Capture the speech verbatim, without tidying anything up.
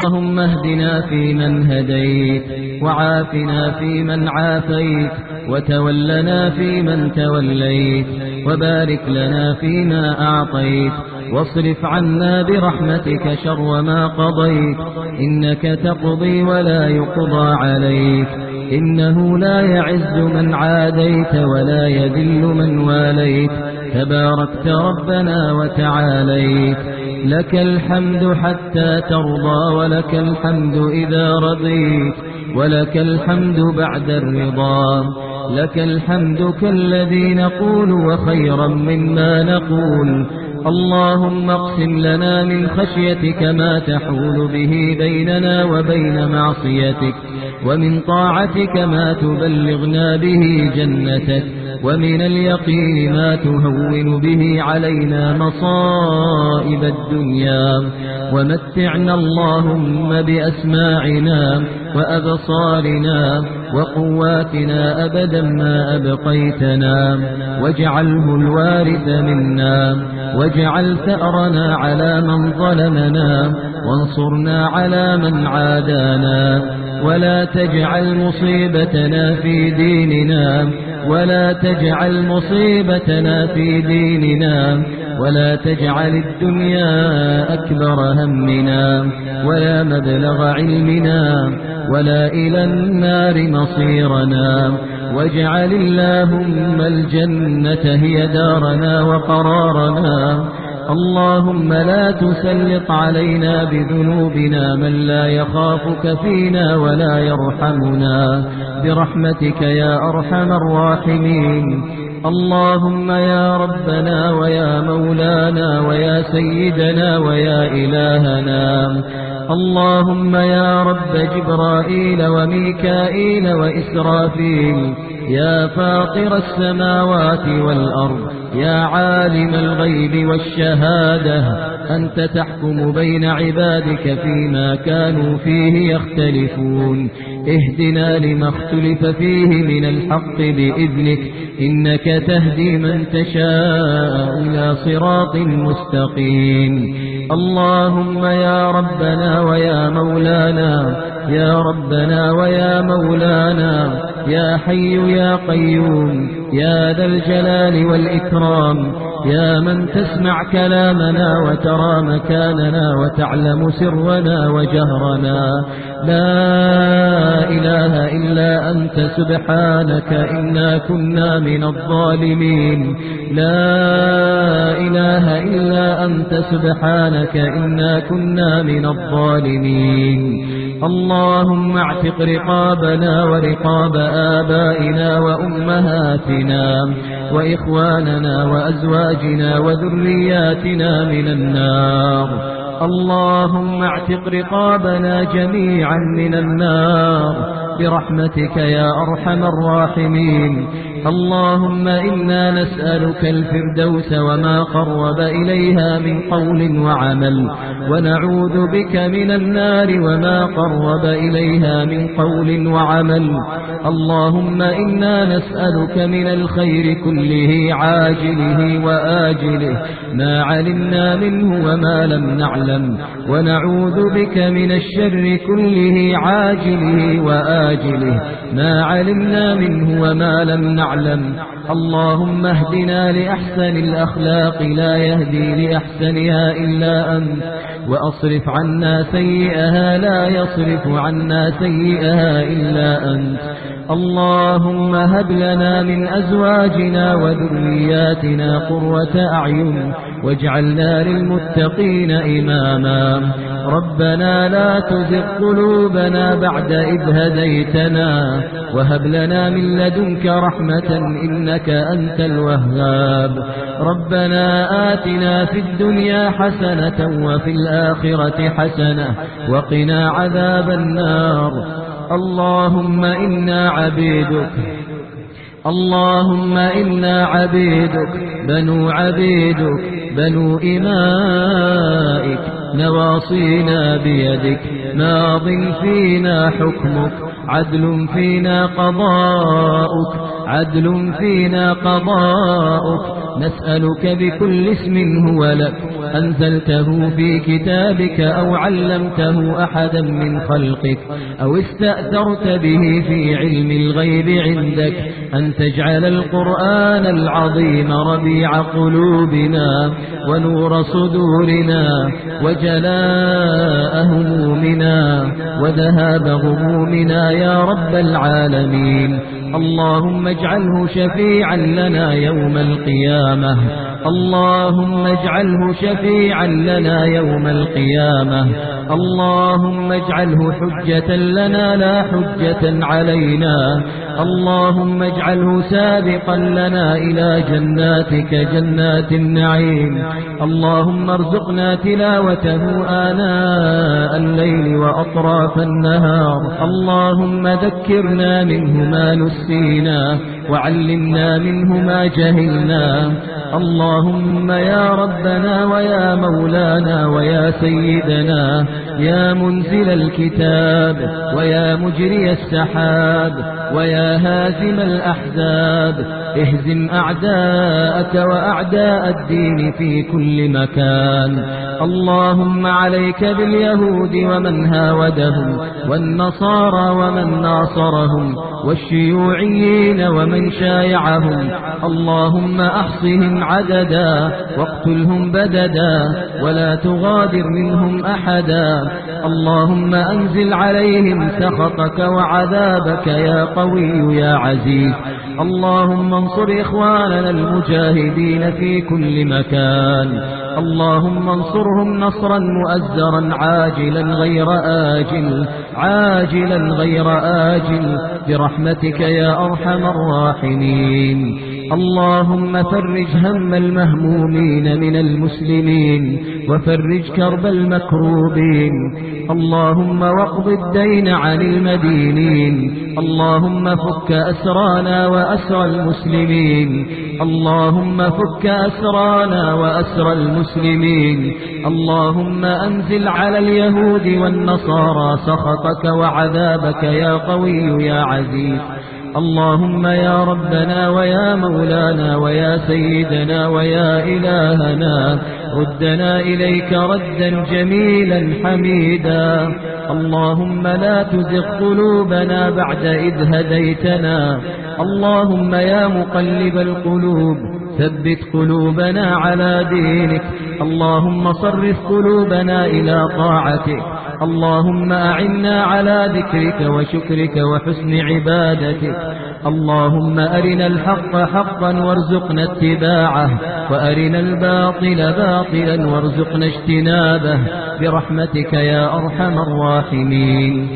اللهم اهدنا فيمن هديت، وعافنا فيمن عافيت، وتولنا فيمن توليت، وبارك لنا فيما أعطيت، واصرف عنا برحمتك شر ما قضيت، إنك تقضي ولا يقضى عليك، إنه لا يعز من عاديت ولا يذل من واليت، تباركت ربنا وتعاليت. لك الحمد حتى ترضى، ولك الحمد إذا رضيت، ولك الحمد بعد الرضا، لك الحمد كالذي نقول وخيرا مما نقول. اللهم اقسم لنا من خشيتك ما تحول به بيننا وبين معصيتك، ومن طاعتك ما تبلغنا به جنتك، ومن اليقين ما تهون به علينا مصائب الدنيا، ومتعنا اللهم بأسماعنا وأبصارنا وقواتنا أبدا ما أبقيتنا، واجعله الوارث منا، واجعل ثأرنا على من ظلمنا، وانصرنا على من عادانا، ولا تجعل مصيبتنا في ديننا، ولا تجعل مصيبتنا في ديننا، ولا تجعل الدنيا أكبر همنا، ولا مبلغ علمنا، ولا إلى النار مصيرنا، واجعل اللهم الجنة هي دارنا وقرارنا. اللهم لا تسلط علينا بذنوبنا من لا يخافك فينا ولا يرحمنا، برحمتك يا أرحم الراحمين. اللهم يا ربنا ويا مولانا ويا سيدنا ويا إلهنا، اللهم يا رب جبرائيل وميكائيل وإسرافيل، يا فاطر السماوات والأرض، يا عالم الغيب والشهادة، أنت تحكم بين عبادك فيما كانوا فيه يختلفون، اهدنا لما اختلف فيه من الحق بإذنك، إنك تهدي من تشاء إلى صراط مستقيم. اللهم يا ربنا ويا مولانا، يا ربنا ويا مولانا، يا حي يا قيوم، يا ذا الجلال والإكرام، يا من تسمع كلامنا وترى مكاننا وتعلم سرنا وجهرنا، لا إله إلا أنت سبحانك إنا كنا من الظالمين، لا إله إلا أنت سبحانك إنا كنا من الظالمين. اللهم اعتق رقابنا ورقاب آبائنا وأمهاتنا وإخواننا وأزواجنا وذرياتنا من النار. اللهم اعتق رقابنا جميعا من النار برحمتك يا أرحم الراحمين. اللهم إنا نسألك الفردوس وما قرب إليها من قول وعمل، ونعوذ بك من النار وما قرب إليها من قول وعمل. اللهم إنا نسألك من الخير كله عاجله وآجله ما علمنا منه وما لم نعلم، ونعوذ بك من الشر كله عاجله وآجله ما علمنا منه وما لم نعلم. اللهم اهدنا لأحسن الأخلاق لا يهدي لأحسنها إلا أنت، وأصرف عنا سيئها لا يصرف عنا سيئها إلا أنت. اللهم هب لنا من أزواجنا وذرياتنا قرة أعين واجعلنا للمتقين إماما. ربنا لا تزغ قلوبنا بعد إذ هديتنا وهب لنا من لدنك رحمة إنك أنت الوهاب. ربنا آتنا في الدنيا حسنة وفي الآخرة حسنة وقنا عذاب النار. اللهم إنا عبيدك، اللهم إنا عبيدك بنو عبيدك بنو إمائك، نواصينا بيدك، ماض فينا حكمك، عدل فينا قضاؤك، عدل فينا قضاؤك. نسألك بكل اسم هو لك أنزلته في كتابك أو علمته أحدا من خلقك أو استأثرت به في علم الغيب عندك أن تجعل القرآن العظيم ربيع قلوبنا ونور صدورنا وجلاء همومنا وذهاب غمومنا يا رب العالمين. اللهم اجعله شفيعا لنا يوم القيامة اللهم اجعله شفيعا لنا يوم القيامة اللهم اجعله حجة لنا لا حجة علينا اللهم اجعله سابقا لنا إلى جناتك جنات النعيم. اللهم ارزقنا تلاوته آناء الليل وأطراف النهار اللهم ذكرنا منه ما نسينا وعلمنا منه ما جهلنا. اللهم يا ربنا ويا مولانا ويا سيدنا يا منزل الكتاب ويا مجري السحاب ويا هازم الأحزاب اهزم أعداءك وأعداء الدين في كل مكان. اللهم عليك باليهود ومن هاودهم والنصارى ومن ناصرهم والشيوعيين ومن شايعهم اللهم أحصهم عددا واقتلهم بددا ولا تغادر منهم أحدا. اللهم أنزل عليهم سخطك وعذابك يا قوي يا عزيز. اللهم انصر إخواننا المجاهدين في كل مكان اللهم انصرهم نصرا مؤزرا عاجلا غير آجل عاجلا غير آجل برحمتك يا أرحم الراحمين. اللهم فرج هم المهمومين من المسلمين وفرج كرب المكروبين. اللهم واقض الدين عن المدينين. اللهم فك أسرانا وأسر المسلمين. اللهم فك أسرانا وأسر المسلمين. اللهم أنزل على اليهود والنصارى سخطك وعذابك يا قوي يا عزيز. اللهم يا ربنا ويا مولانا ويا سيدنا ويا إلهنا ردنا إليك ردا جميلا حميدا. اللهم لا تزغ قلوبنا بعد إذ هديتنا. اللهم يا مقلب القلوب ثبت قلوبنا على دينك. اللهم صرف قلوبنا إلى طاعتك. اللهم أعنا على ذكرك وشكرك وحسن عبادتك. اللهم أرنا الحق حقا وارزقنا اتباعه وأرنا الباطل باطلا وارزقنا اجتنابه برحمتك يا أرحم الراحمين.